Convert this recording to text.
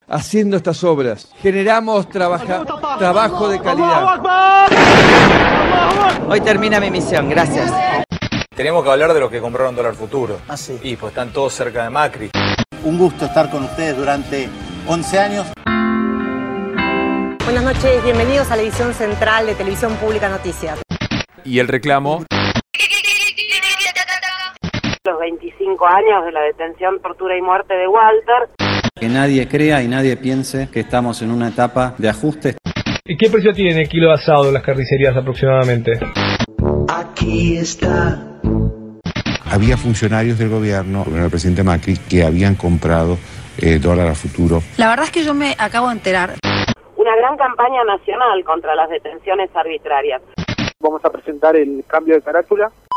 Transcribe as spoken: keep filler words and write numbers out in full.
haciendo estas obras. Generamos trabaja, trabajo de calidad. Hoy termina mi misión, gracias. Tenemos que hablar de los que compraron dólar futuro. Ah, sí. Y pues están todos cerca de Macri. Un gusto estar con ustedes durante once años. Buenas noches, bienvenidos a la edición central de Televisión Pública Noticias. Y el reclamo. Los veinticinco años de la detención, tortura y muerte de Walter. Que nadie crea y nadie piense que estamos en una etapa de ajuste. ¿Y qué precio tiene el kilo de asado en las carnicerías aproximadamente? Aquí está. Había funcionarios del gobierno, el presidente Macri, que habían comprado eh, dólar a futuro. La verdad es que yo me acabo de enterar. Una gran campaña nacional contra las detenciones arbitrarias. Vamos a presentar el cambio de carátula.